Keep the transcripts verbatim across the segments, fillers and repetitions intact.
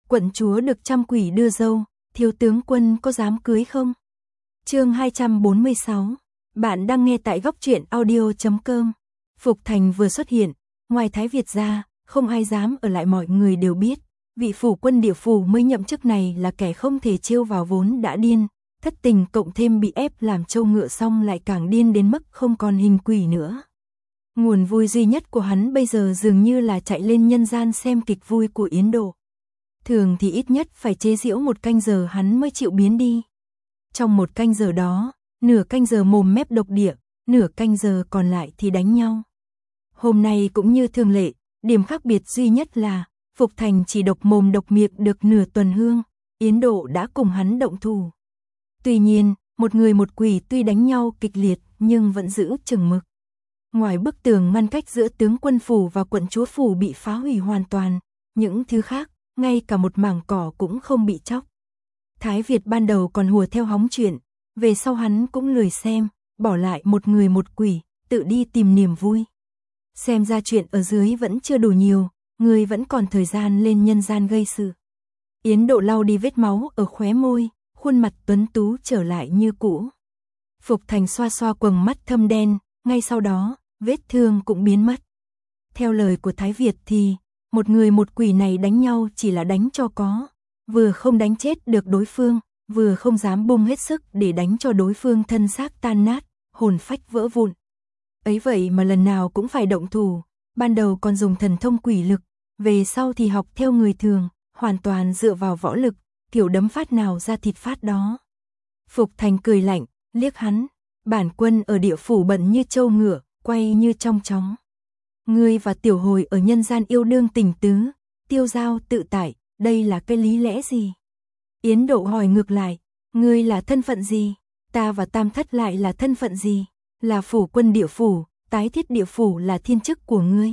Quận chúa được trăm quỷ đưa dâu, thiếu tướng quân có dám cưới không? Chương hai trăm bốn mươi sáu. Bạn đang nghe tại góc truyện audio chấm com. Phục Thành vừa xuất hiện, ngoài Thái Việt ra, không ai dám ở lại, mọi người đều biết. Vị phủ quân địa phủ mới nhậm chức này là kẻ không thể trêu vào, vốn đã điên, thất tình cộng thêm bị ép làm trâu ngựa xong lại càng điên đến mức không còn hình quỷ nữa. Nguồn vui duy nhất của hắn bây giờ dường như là chạy lên nhân gian xem kịch vui của Yến Độ. Thường thì ít nhất phải chế giễu một canh giờ hắn mới chịu biến đi. Trong một canh giờ đó, nửa canh giờ mồm mép độc địa, nửa canh giờ còn lại thì đánh nhau. Hôm nay cũng như thường lệ, điểm khác biệt duy nhất là Phục Thành chỉ độc mồm độc miệng được nửa tuần hương, Yến Độ đã cùng hắn động thủ. Tuy nhiên, một người một quỷ tuy đánh nhau kịch liệt nhưng vẫn giữ chừng mực. Ngoài bức tường ngăn cách giữa tướng quân phủ và quận chúa phủ bị phá hủy hoàn toàn, những thứ khác, ngay cả một mảng cỏ cũng không bị chóc. Thái Việt ban đầu còn hùa theo hóng chuyện, về sau hắn cũng lười xem, bỏ lại một người một quỷ, tự đi tìm niềm vui. Xem ra chuyện ở dưới vẫn chưa đủ nhiều, người vẫn còn thời gian lên nhân gian gây sự. Yến Độ lau đi vết máu ở khóe môi, khuôn mặt tuấn tú trở lại như cũ. Phục Thành xoa xoa quầng mắt thâm đen, ngay sau đó, vết thương cũng biến mất. Theo lời của Thái Việt thì, một người một quỷ này đánh nhau chỉ là đánh cho có, vừa không đánh chết được đối phương, vừa không dám bung hết sức để đánh cho đối phương thân xác tan nát, hồn phách vỡ vụn. Ấy vậy mà lần nào cũng phải động thủ, ban đầu còn dùng thần thông quỷ lực, về sau thì học theo người thường, hoàn toàn dựa vào võ lực, kiểu đấm phát nào ra thịt phát đó. Phục Thành cười lạnh, liếc hắn, bản quân ở địa phủ bận như trâu ngựa, quay như trong chóng. Ngươi và tiểu hồi ở nhân gian yêu đương tình tứ, tiêu giao tự tại, đây là cái lý lẽ gì? Yến Độ hỏi ngược lại, ngươi là thân phận gì? Ta và Tam Thất lại là thân phận gì? Là phủ quân địa phủ, tái thiết địa phủ là thiên chức của ngươi.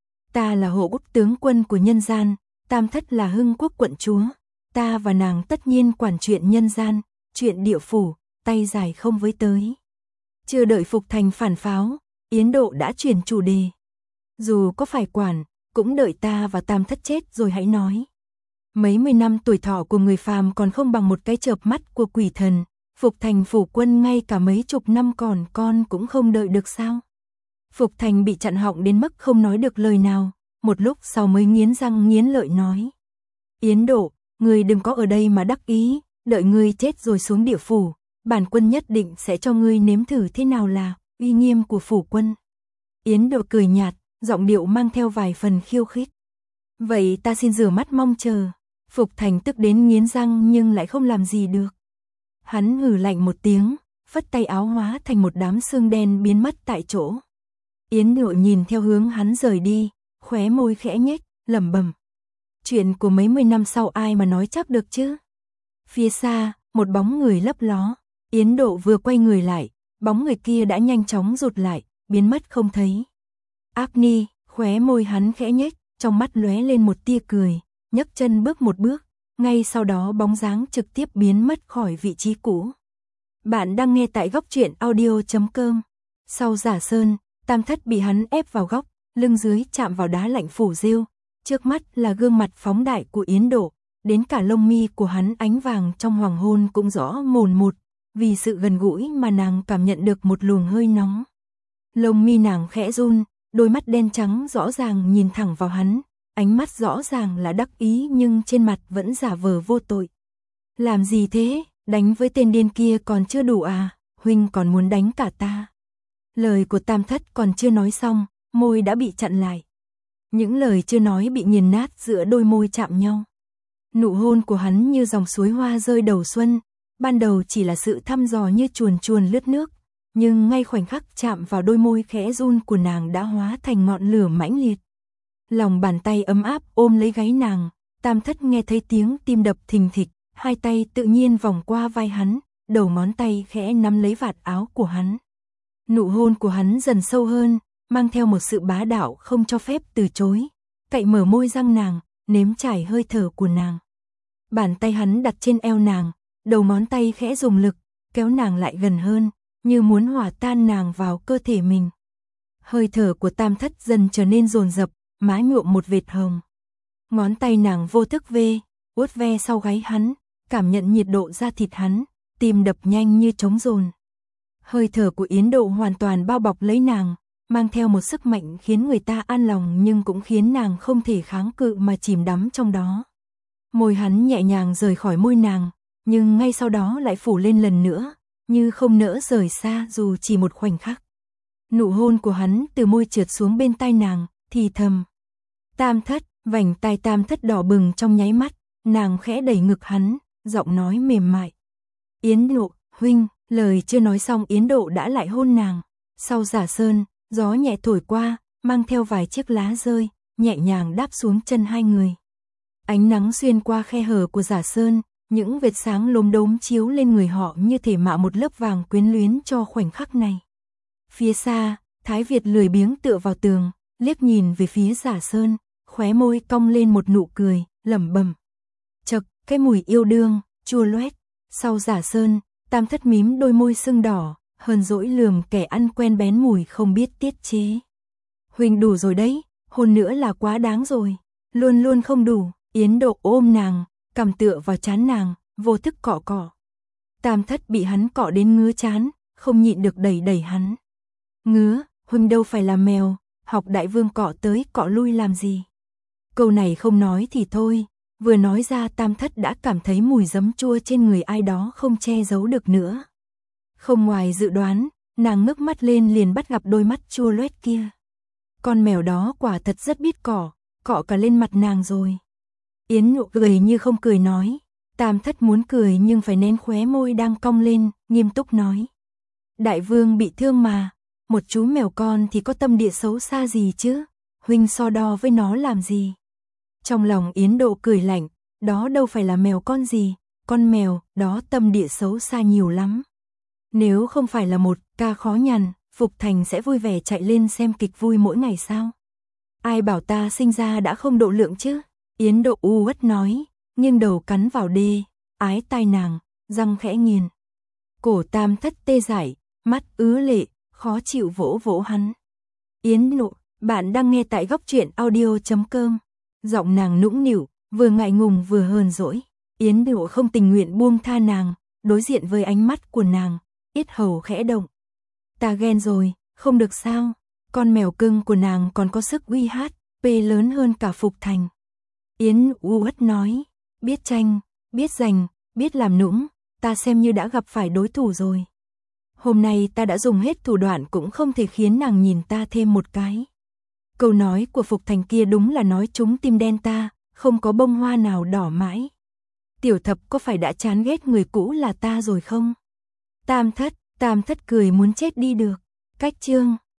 Ta là hộ quốc tướng quân của nhân gian, Tam Thất là hưng quốc quận chúa. Ta và nàng tất nhiên quản chuyện nhân gian, chuyện địa phủ, tay dài không với tới. Chưa đợi Phục Thành phản pháo, Yến Độ đã chuyển chủ đề. Dù có phải quản, cũng đợi ta và Tam Thất chết rồi hãy nói. Mấy mươi năm tuổi thọ của người phàm còn không bằng một cái chợp mắt của quỷ thần, Phục Thành phủ quân ngay cả mấy chục năm còn con cũng không đợi được sao? Phục Thành bị chặn họng đến mức không nói được lời nào, một lúc sau mới nghiến răng nghiến lợi nói. Yến Độ, ngươi đừng có ở đây mà đắc ý, đợi ngươi chết rồi xuống địa phủ, bản quân nhất định sẽ cho ngươi nếm thử thế nào là uy nghiêm của phủ quân. Yến Độ cười nhạt, giọng điệu mang theo vài phần khiêu khích. Vậy ta xin rửa mắt mong chờ. Phục Thành tức đến nghiến răng nhưng lại không làm gì được. Hắn hừ lạnh một tiếng, phất tay áo hóa thành một đám xương đen biến mất tại chỗ. Yến Độ nhìn theo hướng hắn rời đi, khóe môi khẽ nhếch, lẩm bẩm. Chuyện của mấy mươi năm sau ai mà nói chắc được chứ? Phía xa, một bóng người lấp ló. Yến Độ vừa quay người lại, bóng người kia đã nhanh chóng rụt lại, biến mất không thấy. Ác ni, khóe môi hắn khẽ nhếch, trong mắt lóe lên một tia cười, nhấc chân bước một bước, ngay sau đó bóng dáng trực tiếp biến mất khỏi vị trí cũ. Bạn đang nghe tại góc truyện audio chấm com. Sau Giả Sơn, Tam Thất bị hắn ép vào góc, lưng dưới chạm vào đá lạnh phủ rêu, trước mắt là gương mặt phóng đại của Yến Độ, đến cả lông mi của hắn ánh vàng trong hoàng hôn cũng rõ mồn một, vì sự gần gũi mà nàng cảm nhận được một luồng hơi nóng. Lông mi nàng khẽ run, đôi mắt đen trắng rõ ràng nhìn thẳng vào hắn, ánh mắt rõ ràng là đắc ý nhưng trên mặt vẫn giả vờ vô tội. Làm gì thế, đánh với tên điên kia còn chưa đủ à, huynh còn muốn đánh cả ta. Lời của Tam Thất còn chưa nói xong, môi đã bị chặn lại. Những lời chưa nói bị nghiền nát giữa đôi môi chạm nhau. Nụ hôn của hắn như dòng suối hoa rơi đầu xuân, ban đầu chỉ là sự thăm dò như chuồn chuồn lướt nước, nhưng ngay khoảnh khắc chạm vào đôi môi khẽ run của nàng đã hóa thành ngọn lửa mãnh liệt. Lòng bàn tay ấm áp ôm lấy gáy nàng, Tam Thất nghe thấy tiếng tim đập thình thịch, hai tay tự nhiên vòng qua vai hắn, đầu ngón tay khẽ nắm lấy vạt áo của hắn. Nụ hôn của hắn dần sâu hơn, mang theo một sự bá đạo không cho phép từ chối, cậy mở môi răng nàng, nếm trải hơi thở của nàng. Bàn tay hắn đặt trên eo nàng, đầu ngón tay khẽ dùng lực, kéo nàng lại gần hơn, như muốn hòa tan nàng vào cơ thể mình. Hơi thở của Tam Thất dần trở nên dồn dập, má nhuộm một vệt hồng. Ngón tay nàng vô thức vê, vuốt ve sau gáy hắn, cảm nhận nhiệt độ da thịt hắn, tim đập nhanh như trống dồn. Hơi thở của Yến Độ hoàn toàn bao bọc lấy nàng, mang theo một sức mạnh khiến người ta an lòng nhưng cũng khiến nàng không thể kháng cự mà chìm đắm trong đó. Môi hắn nhẹ nhàng rời khỏi môi nàng, nhưng ngay sau đó lại phủ lên lần nữa, như không nỡ rời xa dù chỉ một khoảnh khắc. Nụ hôn của hắn từ môi trượt xuống bên tai nàng, thì thầm. Tam Thất, vành tai Tam Thất đỏ bừng trong nháy mắt, nàng khẽ đẩy ngực hắn, giọng nói mềm mại. Yến Độ, huynh, lời chưa nói xong Yến Độ đã lại hôn nàng. Sau Giả Sơn, gió nhẹ thổi qua, mang theo vài chiếc lá rơi, nhẹ nhàng đáp xuống chân hai người. Ánh nắng xuyên qua khe hở của Giả Sơn, những vệt sáng lốm đốm chiếu lên người họ như thể mạ một lớp vàng quyến luyến cho khoảnh khắc này. Phía xa, Thái Việt lười biếng tựa vào tường, liếc nhìn về phía Giả Sơn, khóe môi cong lên một nụ cười, lẩm bẩm. Chậc, cái mùi yêu đương, chua loét. Sau Giả Sơn, Tam Thất mím đôi môi sưng đỏ, hờn dỗi lườm kẻ ăn quen bén mùi không biết tiết chế. Huynh đủ rồi đấy, hôn nữa là quá đáng rồi. Luôn luôn không đủ. Yến Độ ôm nàng, cằm tựa vào trán nàng, vô thức cọ cọ. Tam Thất bị hắn cọ đến ngứa trán, không nhịn được đẩy đẩy hắn. Ngứa, huynh đâu phải là mèo, học đại vương cọ tới cọ lui làm gì. Câu này không nói thì thôi, vừa nói ra Tam Thất đã cảm thấy mùi giấm chua trên người ai đó không che giấu được nữa. Không ngoài dự đoán, nàng ngước mắt lên liền bắt gặp đôi mắt chua loét kia. Con mèo đó quả thật rất biết cọ, cọ cả lên mặt nàng rồi. Yến Nụ cười như không cười nói. Tam Thất muốn cười nhưng phải nén khóe môi đang cong lên, nghiêm túc nói. Đại vương bị thương mà, một chú mèo con thì có tâm địa xấu xa gì chứ, huynh so đo với nó làm gì. Trong lòng Yến Độ cười lạnh, đó đâu phải là mèo con gì, con mèo, đó tâm địa xấu xa nhiều lắm. Nếu không phải là một ca khó nhằn, Phục Thành sẽ vui vẻ chạy lên xem kịch vui mỗi ngày sao? Ai bảo ta sinh ra đã không độ lượng chứ? Yến Độ u uất nói, nhưng đầu cắn vào đê, ái tai nàng, răng khẽ nghiền. Cổ Tam Thất tê dại, mắt ứa lệ, khó chịu vỗ vỗ hắn. Yến Độ, bạn đang nghe tại góc truyện audio chấm com. Giọng nàng nũng nịu, vừa ngại ngùng vừa hờn dỗi. Yến Độ không tình nguyện buông tha nàng, đối diện với ánh mắt của nàng, yết hầu khẽ động. Ta ghen rồi, không được sao? Con mèo cưng của nàng còn có sức uy hát, pê lớn hơn cả Phục Thành. Yến u uất nói, biết tranh, biết giành, biết làm nũng, ta xem như đã gặp phải đối thủ rồi. Hôm nay ta đã dùng hết thủ đoạn cũng không thể khiến nàng nhìn ta thêm một cái. Câu nói của Phục Thành kia đúng là nói trúng tim đen ta, không có bông hoa nào đỏ mãi. Tiểu Thập có phải đã chán ghét người cũ là ta rồi không? Tam Thất, Tam Thất cười muốn chết đi được. Cách chương